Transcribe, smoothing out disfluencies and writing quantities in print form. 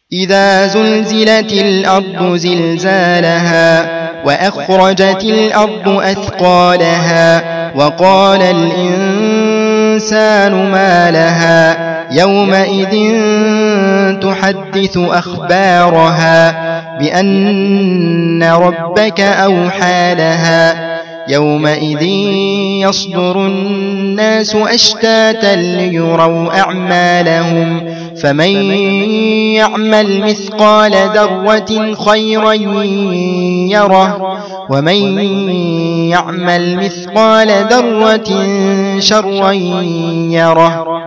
إذا زلزلت الأرض زلزالها وأخرجت الأرض أثقالها وقال الإنسان ما لها يومئذ تحدث أخبارها بأن ربك أوحى لها يومئذ يصدر الناس أشتاتا ليروا أعمالهم فمن يعمل مثقال ذرة خيرا يره ومن يعمل مثقال ذرة شرا يره